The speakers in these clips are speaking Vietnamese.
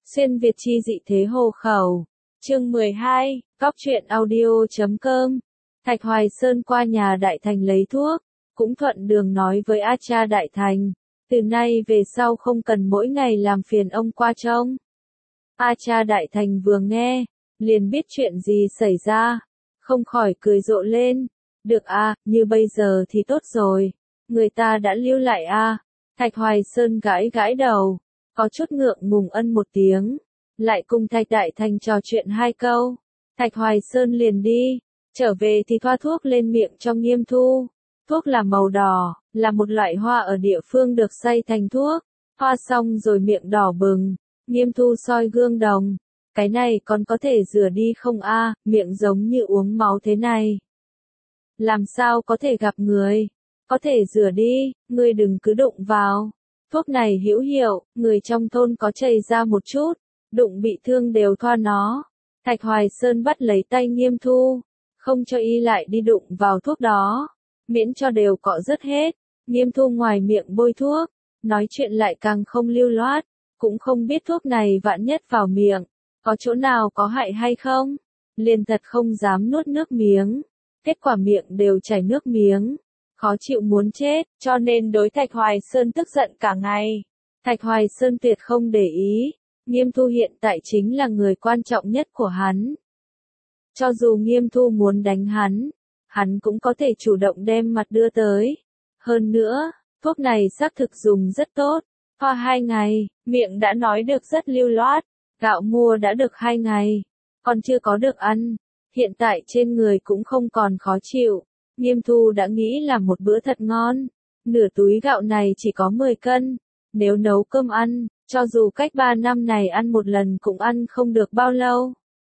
Xuyên Việt chi dị thế hồ khẩu. Chương 12, Cóc truyện audio.com. Thạch Hoài Sơn qua nhà Đại Thành lấy thuốc, cũng thuận đường nói với A Cha Đại Thành, từ nay về sau không cần mỗi ngày làm phiền ông qua trông. A Cha Đại Thành vừa nghe, liền biết chuyện gì xảy ra, không khỏi cười rộ lên. Được a, như bây giờ thì tốt rồi, người ta đã lưu lại a. Thạch Hoài Sơn gãi gãi đầu, có chút ngượng ngùng ân một tiếng, lại cùng Thạch Đại Thành trò chuyện hai câu. Thạch Hoài Sơn liền đi, trở về thì thoa thuốc lên miệng cho Nghiêm Thu. Thuốc là màu đỏ, là một loại hoa ở địa phương được xay thành thuốc. Hoa xong rồi miệng đỏ bừng, Nghiêm Thu soi gương đồng. Cái này còn có thể rửa đi không a, miệng giống như uống máu thế này. Làm sao có thể gặp người? Có thể rửa đi, ngươi đừng cứ đụng vào. Thuốc này hữu hiệu, người trong thôn có chảy ra một chút, đụng bị thương đều thoa nó. Thạch Hoài Sơn bắt lấy tay Nghiêm Thu, không cho y lại đi đụng vào thuốc đó, miễn cho đều cọ rớt hết. Nghiêm Thu ngoài miệng bôi thuốc, nói chuyện lại càng không lưu loát, cũng không biết thuốc này vạn nhất vào miệng, có chỗ nào có hại hay không, liền thật không dám nuốt nước miếng, kết quả miệng đều chảy nước miếng, khó chịu muốn chết, cho nên đối Thạch Hoài Sơn tức giận cả ngày. Thạch Hoài Sơn tuyệt không để ý, Nghiêm Thu hiện tại chính là người quan trọng nhất của hắn. Cho dù Nghiêm Thu muốn đánh hắn cũng có thể chủ động đem mặt đưa tới. Hơn nữa, thuốc này xác thực dùng rất tốt, hoa 2 ngày, miệng đã nói được rất lưu loát, gạo mua đã được 2 ngày, còn chưa có được ăn, hiện tại trên người cũng không còn khó chịu. Nghiêm Thu đã nghĩ là một bữa thật ngon, nửa túi gạo này chỉ có 10 cân, nếu nấu cơm ăn, cho dù cách 3 năm này ăn một lần cũng ăn không được bao lâu.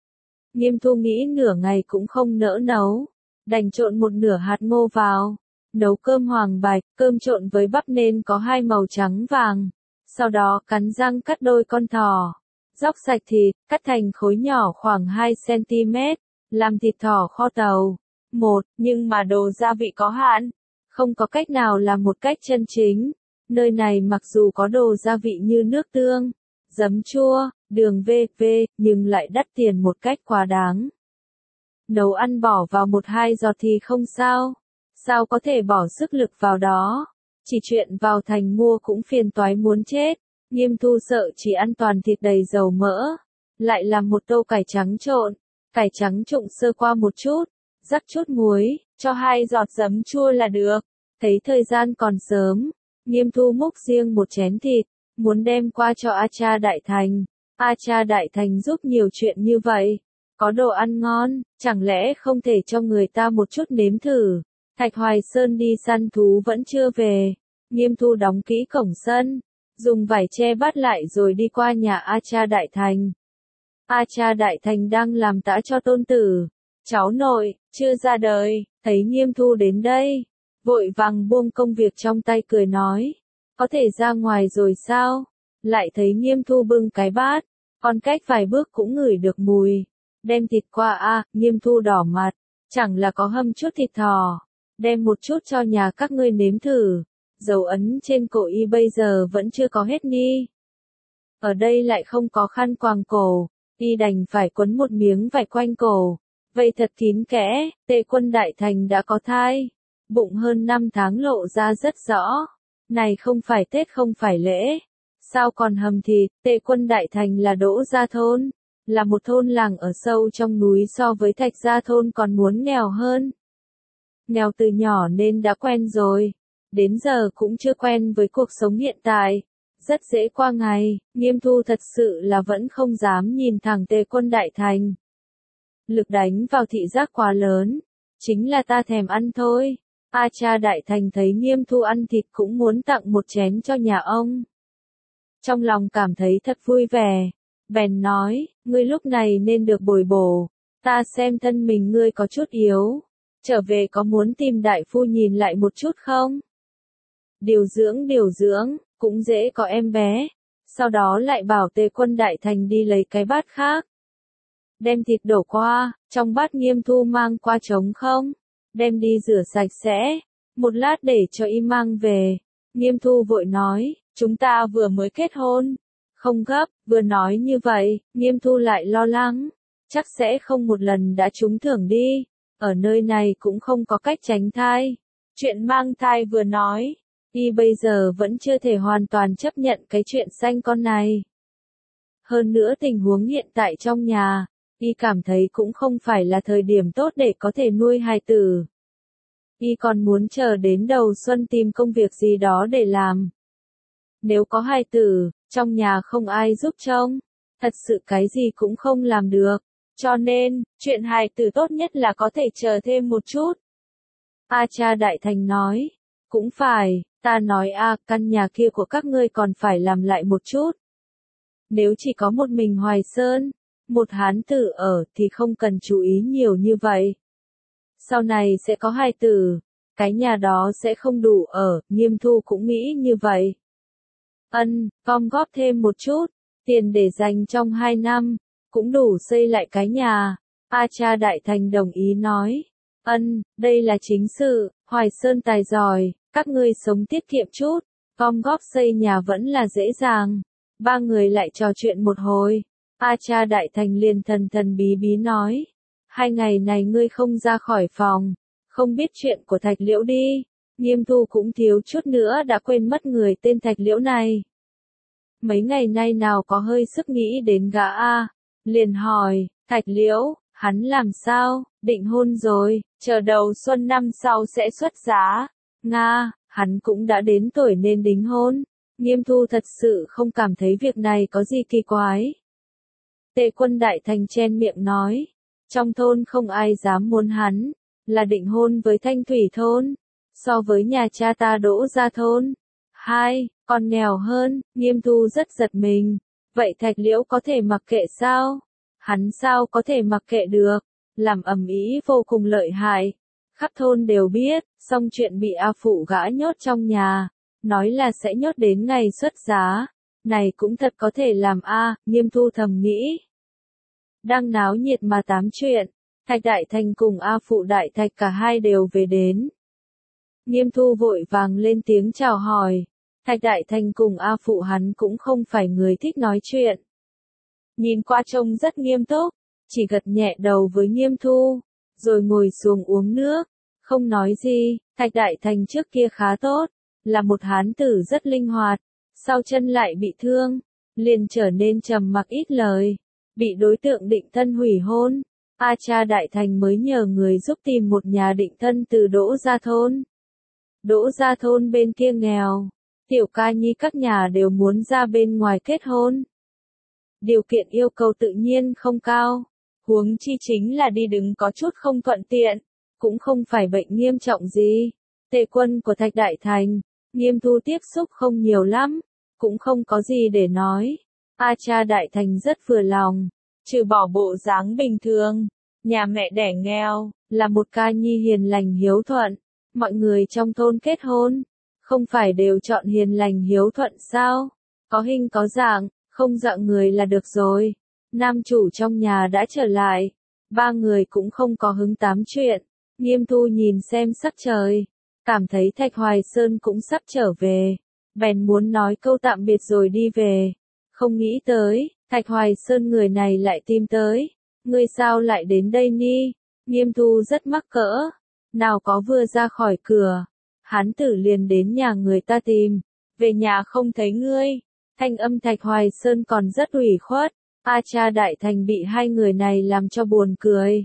Nghiêm Thu nghĩ nửa ngày cũng không nỡ nấu, đành trộn một nửa hạt ngô vào, nấu cơm hoàng bạch, cơm trộn với bắp nên có hai màu trắng vàng, sau đó cắn răng cắt đôi con thỏ, róc sạch thịt, cắt thành khối nhỏ khoảng 2 cm, làm thịt thỏ kho tàu. Nhưng mà đồ gia vị có hạn, không có cách nào làm một cách chân chính. Nơi này mặc dù có đồ gia vị như nước tương, giấm chua, đường v.v, nhưng lại đắt tiền một cách quá đáng. Nấu ăn bỏ vào 1-2 giọt thì không sao, sao có thể bỏ sức lực vào đó, chỉ chuyện vào thành mua cũng phiền toái muốn chết. Nghiêm Thu sợ chỉ ăn toàn thịt đầy dầu mỡ, lại làm một tô cải trắng trộn, cải trắng trụng sơ qua một chút, rắc chút muối, cho 2 giọt giấm chua là được. Thấy thời gian còn sớm, Nghiêm Thu múc riêng một chén thịt, muốn đem qua cho A Cha Đại Thành. A Cha Đại Thành giúp nhiều chuyện như vậy, có đồ ăn ngon, chẳng lẽ không thể cho người ta một chút nếm thử. Thạch Hoài Sơn đi săn thú vẫn chưa về, Nghiêm Thu đóng kỹ cổng sân, dùng vải che bắt lại rồi đi qua nhà A Cha Đại Thành. A Cha Đại Thành đang làm tã cho tôn tử, cháu nội, chưa ra đời, thấy Nghiêm Thu đến đây, vội vàng buông công việc trong tay cười nói, có thể ra ngoài rồi sao? Lại thấy Nghiêm Thu bưng cái bát, còn cách vài bước cũng ngửi được mùi, đem thịt qua a. Nghiêm Thu đỏ mặt, chẳng là có hâm chút thịt thỏ, đem một chút cho nhà các ngươi nếm thử, dấu ấn trên cổ y bây giờ vẫn chưa có hết ni. Ở đây lại không có khăn quàng cổ, y đành phải quấn một miếng vải quanh cổ, vậy thật kín kẽ. Tề Quân Đại Thành đã có thai, bụng hơn 5 tháng lộ ra rất rõ, này không phải Tết không phải lễ, sao còn hầm thịt. Tề Quân Đại Thành là Đỗ Gia thôn, là một thôn làng ở sâu trong núi, so với Thạch Gia thôn còn muốn nghèo hơn. Nghèo từ nhỏ nên đã quen rồi, đến giờ cũng chưa quen với cuộc sống hiện tại, rất dễ qua ngày. Nghiêm Thu thật sự là vẫn không dám nhìn thẳng Tề Quân Đại Thành. Lực đánh vào thị giác quá lớn, chính là ta thèm ăn thôi. A Cha Đại Thành thấy Nghiêm Thu ăn thịt cũng muốn tặng một chén cho nhà ông. Trong lòng cảm thấy thật vui vẻ, bèn nói, ngươi lúc này nên được bồi bổ, ta xem thân mình ngươi có chút yếu, trở về có muốn tìm đại phu nhìn lại một chút không? Điều dưỡng, cũng dễ có em bé. Sau đó lại bảo Tề Quân Đại Thành đi lấy cái bát khác. Đem thịt đổ qua, trong bát Nghiêm Thu mang qua trống không, đem đi rửa sạch sẽ, một lát để cho y mang về. Nghiêm Thu vội nói, chúng ta vừa mới kết hôn, Không gấp, vừa nói như vậy, Nghiêm Thu lại lo lắng. Chắc sẽ không một lần đã trúng thưởng đi. Ở nơi này cũng không có cách tránh thai. Chuyện mang thai vừa nói, y bây giờ vẫn chưa thể hoàn toàn chấp nhận cái chuyện sanh con này. Hơn nữa tình huống hiện tại trong nhà, y cảm thấy cũng không phải là thời điểm tốt để có thể nuôi hài tử. Y còn muốn chờ đến đầu xuân tìm công việc gì đó để làm. Nếu có hài tử, trong nhà không ai giúp trông, thật sự cái gì cũng không làm được. Cho nên, chuyện hài tử tốt nhất là có thể chờ thêm một chút. Cha Đại Thành nói, cũng phải, ta nói căn nhà kia của các ngươi còn phải làm lại một chút. Nếu chỉ có một mình Hoài Sơn, một hán tử ở thì không cần chú ý nhiều như vậy. Sau này sẽ có hài tử, cái nhà đó sẽ không đủ ở, Nghiêm Thu cũng nghĩ như vậy. Gom góp thêm một chút, tiền để dành trong 2 năm, cũng đủ xây lại cái nhà. Cha Đại Thành đồng ý nói. Đây là chính sự, Hoài Sơn tài giỏi, các ngươi sống tiết kiệm chút, gom góp xây nhà vẫn là dễ dàng. Ba người lại trò chuyện một hồi. Cha Đại Thành liền thần thần bí bí nói. 2 ngày này ngươi không ra khỏi phòng, không biết chuyện của Thạch Liễu đi. Nghiêm Thu cũng thiếu chút nữa đã quên mất người tên Thạch Liễu này. Mấy ngày nay nào có hơi sức nghĩ đến gã liền hỏi, Thạch Liễu, hắn làm sao, định hôn rồi, chờ đầu xuân năm sau sẽ xuất giá. Hắn cũng đã đến tuổi nên đính hôn. Nghiêm Thu thật sự không cảm thấy việc này có gì kỳ quái. Tề Quân Đại Thành chen miệng nói, trong thôn không ai dám muốn hắn, là định hôn với Thanh Thủy thôn, so với nhà cha ta Đỗ Gia thôn. Còn nghèo hơn, Nghiêm Thu rất giật mình. Vậy Thạch Liễu có thể mặc kệ sao? Hắn sao có thể mặc kệ được? Làm ầm ĩ vô cùng lợi hại. Khắp thôn đều biết, xong chuyện bị phụ gã nhốt trong nhà. Nói là sẽ nhốt đến ngày xuất giá. Này cũng thật có thể làm Nghiêm Thu thầm nghĩ. Đang náo nhiệt mà tám chuyện. Thạch Đại Thành cùng phụ Đại Thạch cả hai đều về đến. Nghiêm Thu vội vàng lên tiếng chào hỏi. Thạch Đại Thành cùng phụ hắn cũng không phải người thích nói chuyện. Nhìn qua trông rất nghiêm túc, chỉ gật nhẹ đầu với Nghiêm Thu, rồi ngồi xuống uống nước, không nói gì. Thạch Đại Thành trước kia khá tốt, là một hán tử rất linh hoạt, sau chân lại bị thương, liền trở nên trầm mặc ít lời, bị đối tượng định thân hủy hôn. Cha Đại Thành mới nhờ người giúp tìm một nhà định thân từ Đỗ Gia thôn. Đỗ Gia thôn bên kia nghèo, Tiểu Ca Nhi các nhà đều muốn ra bên ngoài kết hôn. Điều kiện yêu cầu tự nhiên không cao, huống chi chính là đi đứng có chút không thuận tiện, cũng không phải bệnh nghiêm trọng gì. Tề Quân của Thạch Đại Thành, Nghiêm Thu tiếp xúc không nhiều lắm, cũng không có gì để nói. Cha Đại Thành rất vừa lòng, trừ bỏ bộ dáng bình thường, nhà mẹ đẻ nghèo, là một ca nhi hiền lành hiếu thuận. Mọi người trong thôn kết hôn, không phải đều chọn hiền lành hiếu thuận sao? Có hình có dạng, không dạng người là được rồi. Nam chủ trong nhà đã trở lại, ba người cũng không có hứng tám chuyện. Nghiêm Thu nhìn xem sắc trời, cảm thấy Thạch Hoài Sơn cũng sắp trở về, bèn muốn nói câu tạm biệt rồi đi về. Không nghĩ tới, Thạch Hoài Sơn người này lại tìm tới. Ngươi sao lại đến đây ni? Nghiêm Thu rất mắc cỡ. Nào có vừa ra khỏi cửa, hán tử liền đến nhà người ta tìm. Về nhà không thấy ngươi. Thanh âm Thạch Hoài Sơn còn rất ủy khuất. Cha Đại Thành bị hai người này làm cho buồn cười.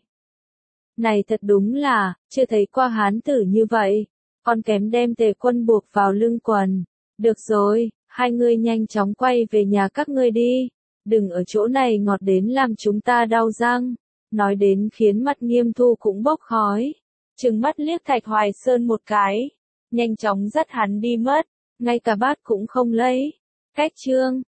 Này thật đúng là, chưa thấy qua hán tử như vậy. Còn kém đem Tề Quân buộc vào lưng quần. Được rồi, hai ngươi nhanh chóng quay về nhà các ngươi đi. Đừng ở chỗ này ngọt đến làm chúng ta đau răng. Nói đến khiến mặt Nghiêm Thu cũng bốc khói. Trừng mắt liếc Thạch Hoài Sơn một cái. Nhanh chóng dắt hắn đi mất. Ngay cả bát cũng không lấy. Cách chương